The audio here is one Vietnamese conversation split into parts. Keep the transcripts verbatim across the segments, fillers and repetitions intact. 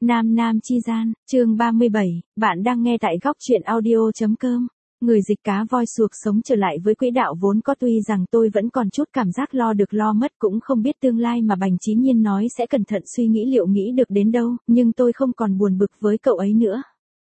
Nam Nam Chi Gian, chương ba mươi bảy, bạn đang nghe tại góc truyện audio.com. Người dịch cá voi suộc sống trở lại với quỹ đạo vốn có, tuy rằng tôi vẫn còn chút cảm giác lo được lo mất, cũng không biết tương lai mà Bành Chí Nhiên nói sẽ cẩn thận suy nghĩ liệu nghĩ được đến đâu, nhưng tôi không còn buồn bực với cậu ấy nữa.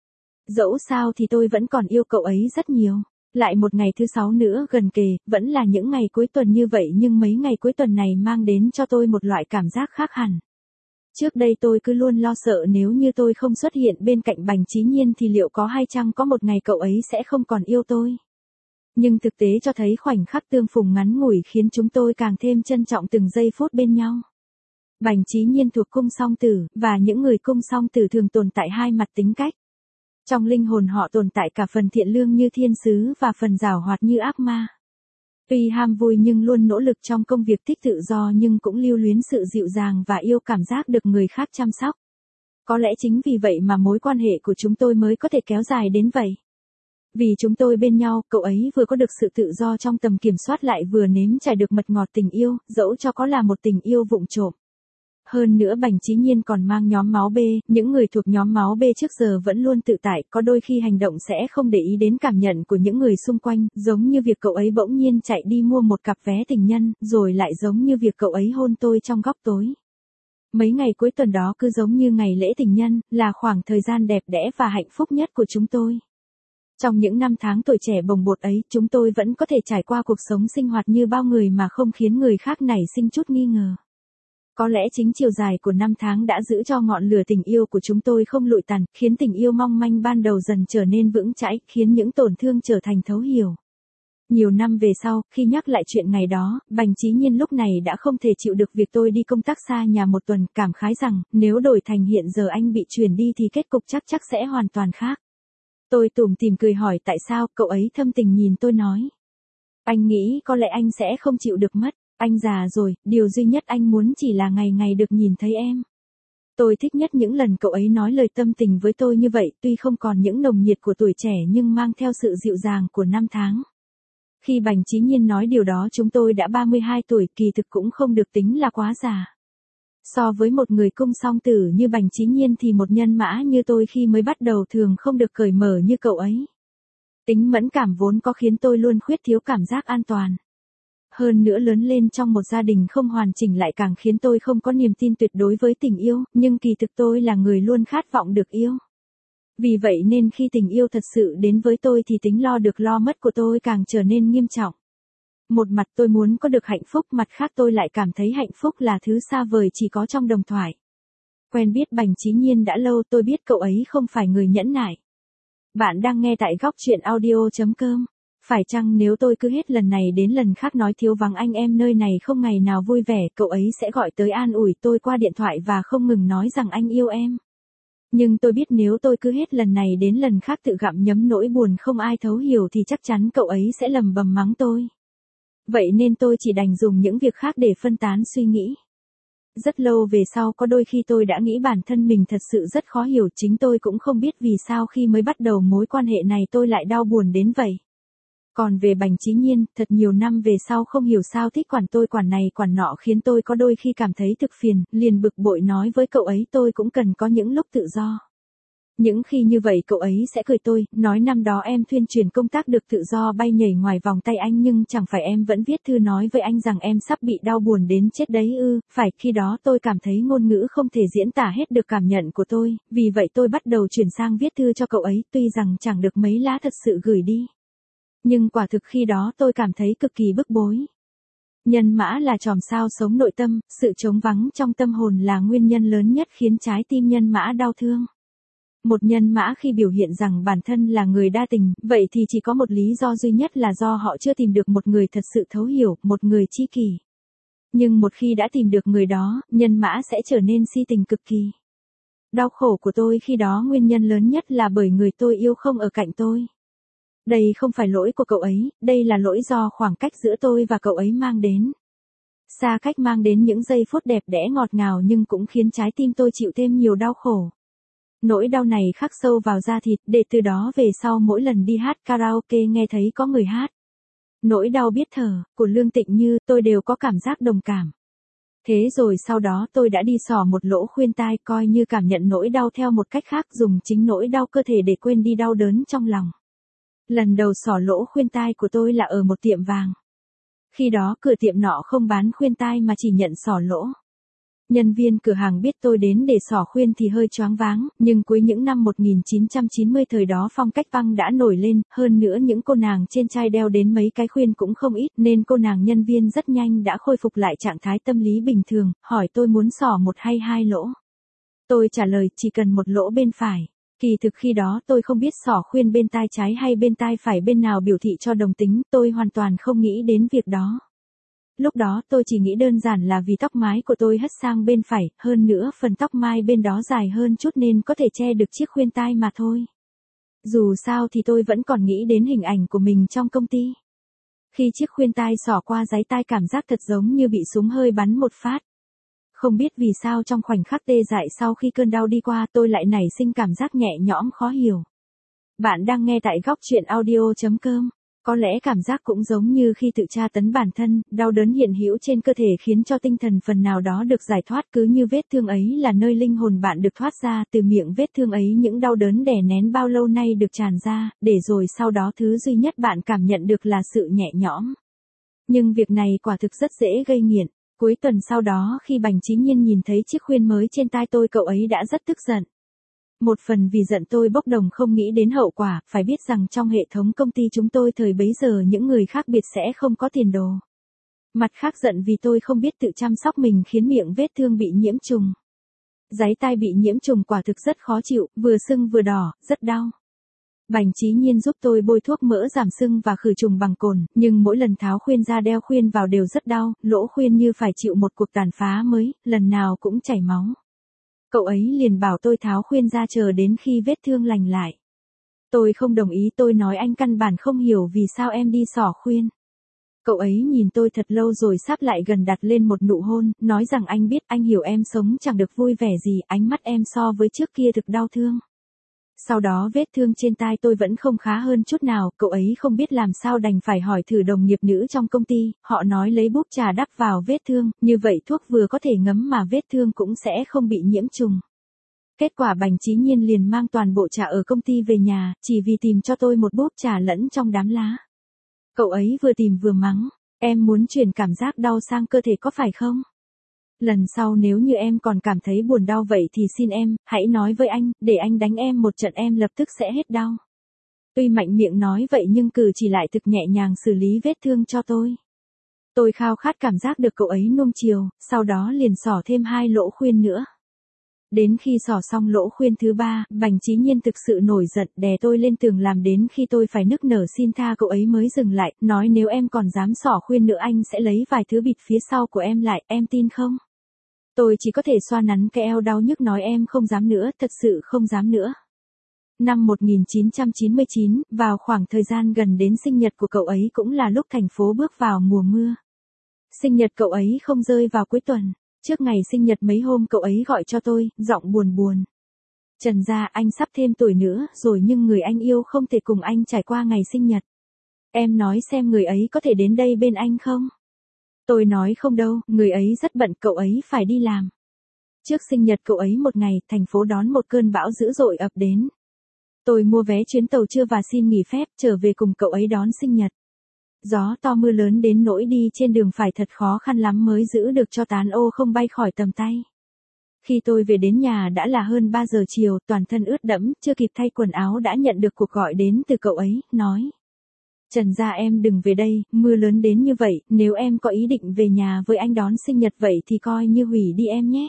Dẫu sao thì tôi vẫn còn yêu cậu ấy rất nhiều. Lại một ngày thứ sáu nữa gần kề, vẫn là những ngày cuối tuần như vậy, nhưng mấy ngày cuối tuần này mang đến cho tôi một loại cảm giác khác hẳn. Trước đây tôi cứ luôn lo sợ nếu như tôi không xuất hiện bên cạnh Bành Chí Nhiên thì liệu có hay chăng có một ngày cậu ấy sẽ không còn yêu tôi. Nhưng thực tế cho thấy khoảnh khắc tương phùng ngắn ngủi khiến chúng tôi càng thêm trân trọng từng giây phút bên nhau. Bành Chí Nhiên thuộc cung song tử, và những người cung song tử thường tồn tại hai mặt tính cách. Trong linh hồn họ tồn tại cả phần thiện lương như thiên sứ và phần giảo hoạt như ác ma. Tuy ham vui nhưng luôn nỗ lực trong công việc thích tự do, nhưng cũng lưu luyến sự dịu dàng và yêu cảm giác được người khác chăm sóc. Có lẽ chính vì vậy mà mối quan hệ của chúng tôi mới có thể kéo dài đến vậy. Vì chúng tôi bên nhau, cậu ấy vừa có được sự tự do trong tầm kiểm soát lại vừa nếm trải được mật ngọt tình yêu, dẫu cho có là một tình yêu vụng trộm. Hơn nữa Bành Chí Nhiên còn mang nhóm máu B, những người thuộc nhóm máu B trước giờ vẫn luôn tự tại, có đôi khi hành động sẽ không để ý đến cảm nhận của những người xung quanh, giống như việc cậu ấy bỗng nhiên chạy đi mua một cặp vé tình nhân, rồi lại giống như việc cậu ấy hôn tôi trong góc tối. Mấy ngày cuối tuần đó cứ giống như ngày lễ tình nhân, là khoảng thời gian đẹp đẽ và hạnh phúc nhất của chúng tôi. Trong những năm tháng tuổi trẻ bồng bột ấy, chúng tôi vẫn có thể trải qua cuộc sống sinh hoạt như bao người mà không khiến người khác nảy sinh chút nghi ngờ. Có lẽ chính chiều dài của năm tháng đã giữ cho ngọn lửa tình yêu của chúng tôi không lụi tàn, khiến tình yêu mong manh ban đầu dần trở nên vững chãi, khiến những tổn thương trở thành thấu hiểu. Nhiều năm về sau, khi nhắc lại chuyện ngày đó, Bành Chí Nhiên lúc này đã không thể chịu được việc tôi đi công tác xa nhà một tuần, cảm khái rằng, nếu đổi thành hiện giờ anh bị chuyển đi thì kết cục chắc chắc sẽ hoàn toàn khác. Tôi tủm tỉm cười hỏi tại sao, cậu ấy thâm tình nhìn tôi nói. Anh nghĩ có lẽ anh sẽ không chịu được mất. Anh già rồi, điều duy nhất anh muốn chỉ là ngày ngày được nhìn thấy em. Tôi thích nhất những lần cậu ấy nói lời tâm tình với tôi như vậy, tuy không còn những nồng nhiệt của tuổi trẻ nhưng mang theo sự dịu dàng của năm tháng. Khi Bành Chí Nhiên nói điều đó chúng tôi đã ba mươi hai tuổi, kỳ thực cũng không được tính là quá già. So với một người cung song tử như Bành Chí Nhiên thì một nhân mã như tôi khi mới bắt đầu thường không được cởi mở như cậu ấy. Tính mẫn cảm vốn có khiến tôi luôn khuyết thiếu cảm giác an toàn. Hơn nữa lớn lên trong một gia đình không hoàn chỉnh lại càng khiến tôi không có niềm tin tuyệt đối với tình yêu, nhưng kỳ thực tôi là người luôn khát vọng được yêu. Vì vậy nên khi tình yêu thật sự đến với tôi thì tính lo được lo mất của tôi càng trở nên nghiêm trọng. Một mặt tôi muốn có được hạnh phúc, mặt khác tôi lại cảm thấy hạnh phúc là thứ xa vời chỉ có trong đồng thoại. Quen biết Bành Chí Nhiên đã lâu, tôi biết cậu ấy không phải người nhẫn nại. Bạn đang nghe tại góc truyện audio.com. Phải chăng nếu tôi cứ hết lần này đến lần khác nói thiếu vắng anh em nơi này không ngày nào vui vẻ, cậu ấy sẽ gọi tới an ủi tôi qua điện thoại và không ngừng nói rằng anh yêu em. Nhưng tôi biết nếu tôi cứ hết lần này đến lần khác tự gặm nhấm nỗi buồn không ai thấu hiểu thì chắc chắn cậu ấy sẽ lầm bầm mắng tôi. Vậy nên tôi chỉ đành dùng những việc khác để phân tán suy nghĩ. Rất lâu về sau có đôi khi tôi đã nghĩ bản thân mình thật sự rất khó hiểu, chính tôi cũng không biết vì sao khi mới bắt đầu mối quan hệ này tôi lại đau buồn đến vậy. Còn về Bành Chí Nhiên, thật nhiều năm về sau không hiểu sao thích quản tôi quản này quản nọ khiến tôi có đôi khi cảm thấy thực phiền, liền bực bội nói với cậu ấy tôi cũng cần có những lúc tự do. Những khi như vậy cậu ấy sẽ cười tôi, nói năm đó em thuyên truyền công tác được tự do bay nhảy ngoài vòng tay anh nhưng chẳng phải em vẫn viết thư nói với anh rằng em sắp bị đau buồn đến chết đấy ư, phải, khi đó tôi cảm thấy ngôn ngữ không thể diễn tả hết được cảm nhận của tôi, vì vậy tôi bắt đầu chuyển sang viết thư cho cậu ấy, tuy rằng chẳng được mấy lá thật sự gửi đi. Nhưng quả thực khi đó tôi cảm thấy cực kỳ bức bối. Nhân mã là chòm sao sống nội tâm, sự trống vắng trong tâm hồn là nguyên nhân lớn nhất khiến trái tim nhân mã đau thương. Một nhân mã khi biểu hiện rằng bản thân là người đa tình, vậy thì chỉ có một lý do duy nhất là do họ chưa tìm được một người thật sự thấu hiểu, một người tri kỷ. Nhưng một khi đã tìm được người đó, nhân mã sẽ trở nên si tình cực kỳ. Đau khổ của tôi khi đó nguyên nhân lớn nhất là bởi người tôi yêu không ở cạnh tôi. Đây không phải lỗi của cậu ấy, đây là lỗi do khoảng cách giữa tôi và cậu ấy mang đến. Xa cách mang đến những giây phút đẹp đẽ ngọt ngào nhưng cũng khiến trái tim tôi chịu thêm nhiều đau khổ. Nỗi đau này khắc sâu vào da thịt, để từ đó về sau mỗi lần đi hát karaoke nghe thấy có người hát. Nỗi đau biết thở, của Lương Tịnh Như, tôi đều có cảm giác đồng cảm. Thế rồi sau đó tôi đã đi xỏ một lỗ khuyên tai, coi như cảm nhận nỗi đau theo một cách khác, dùng chính nỗi đau cơ thể để quên đi đau đớn trong lòng. Lần đầu xỏ lỗ khuyên tai của tôi là ở một tiệm vàng. Khi đó cửa tiệm nọ không bán khuyên tai mà chỉ nhận xỏ lỗ. Nhân viên cửa hàng biết tôi đến để xỏ khuyên thì hơi choáng váng, nhưng cuối những năm một nghìn chín trăm chín mươi thời đó phong cách punk đã nổi lên, hơn nữa những cô nàng trên trai đeo đến mấy cái khuyên cũng không ít, nên cô nàng nhân viên rất nhanh đã khôi phục lại trạng thái tâm lý bình thường, hỏi tôi muốn xỏ một hay hai lỗ. Tôi trả lời chỉ cần một lỗ bên phải. Kỳ thực khi đó tôi không biết xỏ khuyên bên tai trái hay bên tai phải bên nào biểu thị cho đồng tính, tôi hoàn toàn không nghĩ đến việc đó. Lúc đó tôi chỉ nghĩ đơn giản là vì tóc mái của tôi hất sang bên phải, hơn nữa phần tóc mai bên đó dài hơn chút nên có thể che được chiếc khuyên tai mà thôi. Dù sao thì tôi vẫn còn nghĩ đến hình ảnh của mình trong công ty. Khi chiếc khuyên tai xỏ qua dáy tai cảm giác thật giống như bị súng hơi bắn một phát. Không biết vì sao trong khoảnh khắc tê dại sau khi cơn đau đi qua tôi lại nảy sinh cảm giác nhẹ nhõm khó hiểu. Bạn đang nghe tại góc truyện audio chấm com. Có lẽ cảm giác cũng giống như khi tự tra tấn bản thân, đau đớn hiện hữu trên cơ thể khiến cho tinh thần phần nào đó được giải thoát, cứ như vết thương ấy là nơi linh hồn bạn được thoát ra, từ miệng vết thương ấy những đau đớn đè nén bao lâu nay được tràn ra, để rồi sau đó thứ duy nhất bạn cảm nhận được là sự nhẹ nhõm. Nhưng việc này quả thực rất dễ gây nghiện. Cuối tuần sau đó khi Bành Chí Nhiên nhìn thấy chiếc khuyên mới trên tai tôi, cậu ấy đã rất tức giận. Một phần vì giận tôi bốc đồng không nghĩ đến hậu quả, phải biết rằng trong hệ thống công ty chúng tôi thời bấy giờ những người khác biệt sẽ không có tiền đồ. Mặt khác giận vì tôi không biết tự chăm sóc mình khiến miệng vết thương bị nhiễm trùng. Dáy tai bị nhiễm trùng quả thực rất khó chịu, vừa sưng vừa đỏ, rất đau. Bành Chí Nhiên giúp tôi bôi thuốc mỡ giảm sưng và khử trùng bằng cồn, nhưng mỗi lần tháo khuyên ra đeo khuyên vào đều rất đau, lỗ khuyên như phải chịu một cuộc tàn phá mới, lần nào cũng chảy máu. Cậu ấy liền bảo tôi tháo khuyên ra chờ đến khi vết thương lành lại. Tôi không đồng ý, tôi nói anh căn bản không hiểu vì sao em đi xỏ khuyên. Cậu ấy nhìn tôi thật lâu rồi sắp lại gần đặt lên một nụ hôn, nói rằng anh biết, anh hiểu em sống chẳng được vui vẻ gì, ánh mắt em so với trước kia thực đau thương. Sau đó vết thương trên tai tôi vẫn không khá hơn chút nào, cậu ấy không biết làm sao đành phải hỏi thử đồng nghiệp nữ trong công ty, họ nói lấy búp trà đắp vào vết thương, như vậy thuốc vừa có thể ngấm mà vết thương cũng sẽ không bị nhiễm trùng. Kết quả Bành Chí Nhiên liền mang toàn bộ trà ở công ty về nhà, chỉ vì tìm cho tôi một búp trà lẫn trong đám lá. Cậu ấy vừa tìm vừa mắng, em muốn truyền cảm giác đau sang cơ thể có phải không? Lần sau nếu như em còn cảm thấy buồn đau vậy thì xin em, hãy nói với anh, để anh đánh em một trận em lập tức sẽ hết đau. Tuy mạnh miệng nói vậy nhưng cử chỉ lại thực nhẹ nhàng xử lý vết thương cho tôi. Tôi khao khát cảm giác được cậu ấy nuông chiều, sau đó liền xỏ thêm hai lỗ khuyên nữa. Đến khi xỏ xong lỗ khuyên thứ ba, Bành Chí Nhiên thực sự nổi giận đè tôi lên tường làm đến khi tôi phải nức nở xin tha cậu ấy mới dừng lại, nói nếu em còn dám xỏ khuyên nữa anh sẽ lấy vài thứ bịt phía sau của em lại, em tin không? Tôi chỉ có thể xoa nắn cái eo đau nhức nói em không dám nữa, thật sự không dám nữa. Năm một nghìn chín trăm chín mươi chín, vào khoảng thời gian gần đến sinh nhật của cậu ấy cũng là lúc thành phố bước vào mùa mưa. Sinh nhật cậu ấy không rơi vào cuối tuần. Trước ngày sinh nhật mấy hôm cậu ấy gọi cho tôi, giọng buồn buồn. Trần gia, anh sắp thêm tuổi nữa rồi nhưng người anh yêu không thể cùng anh trải qua ngày sinh nhật. Em nói xem người ấy có thể đến đây bên anh không? Tôi nói không đâu, người ấy rất bận, cậu ấy phải đi làm. Trước sinh nhật cậu ấy một ngày, thành phố đón một cơn bão dữ dội ập đến. Tôi mua vé chuyến tàu trưa và xin nghỉ phép trở về cùng cậu ấy đón sinh nhật. Gió to mưa lớn đến nỗi đi trên đường phải thật khó khăn lắm mới giữ được cho tán ô không bay khỏi tầm tay. Khi tôi về đến nhà đã là hơn ba giờ chiều, toàn thân ướt đẫm, chưa kịp thay quần áo đã nhận được cuộc gọi đến từ cậu ấy, nói. Trần gia em đừng về đây, mưa lớn đến như vậy, nếu em có ý định về nhà với anh đón sinh nhật vậy thì coi như hủy đi em nhé.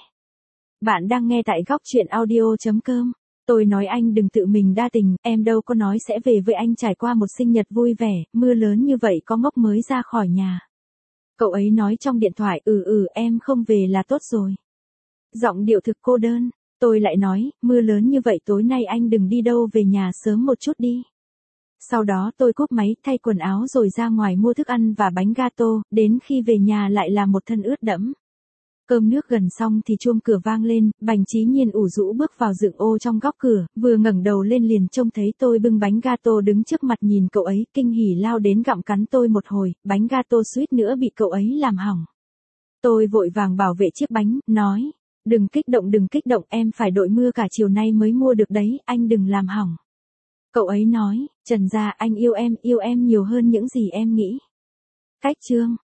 Bạn đang nghe tại góc truyện audio chấm com. Tôi nói anh đừng tự mình đa tình, em đâu có nói sẽ về với anh trải qua một sinh nhật vui vẻ, mưa lớn như vậy có ngốc mới ra khỏi nhà. Cậu ấy nói trong điện thoại, ừ ừ em không về là tốt rồi. Giọng điệu thực cô đơn, tôi lại nói, mưa lớn như vậy tối nay anh đừng đi đâu, về nhà sớm một chút đi. Sau đó tôi cúp máy, thay quần áo rồi ra ngoài mua thức ăn và bánh gato, đến khi về nhà lại là một thân ướt đẫm. Cơm nước gần xong thì chuông cửa vang lên, Bành Chí Nhiên ủ rũ bước vào dựng ô trong góc cửa, vừa ngẩng đầu lên liền trông thấy tôi bưng bánh gato đứng trước mặt, nhìn cậu ấy, kinh hỉ lao đến gặm cắn tôi một hồi, bánh gato suýt nữa bị cậu ấy làm hỏng. Tôi vội vàng bảo vệ chiếc bánh, nói. Đừng kích động đừng kích động, em phải đội mưa cả chiều nay mới mua được đấy, anh đừng làm hỏng. Cậu ấy nói, Trần gia anh yêu em, yêu em nhiều hơn những gì em nghĩ. Cách chương